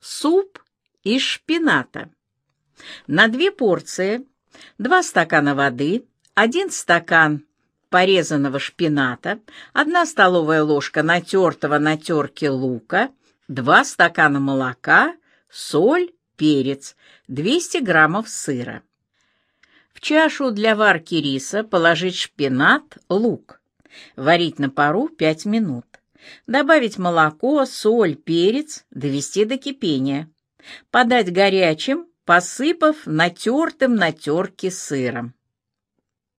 Суп из шпината. На 2 порции 2 стакана воды, 1 стакан порезанного шпината, 1 столовая ложка натертого на терке лука, 2 стакана молока, соль, перец, 200 граммов сыра. В чашу для варки риса положить шпинат, лук. Варить на пару 5 минут. Добавить молоко, соль, перец, довести до кипения. Подать горячим, посыпав натертым на терке сыром.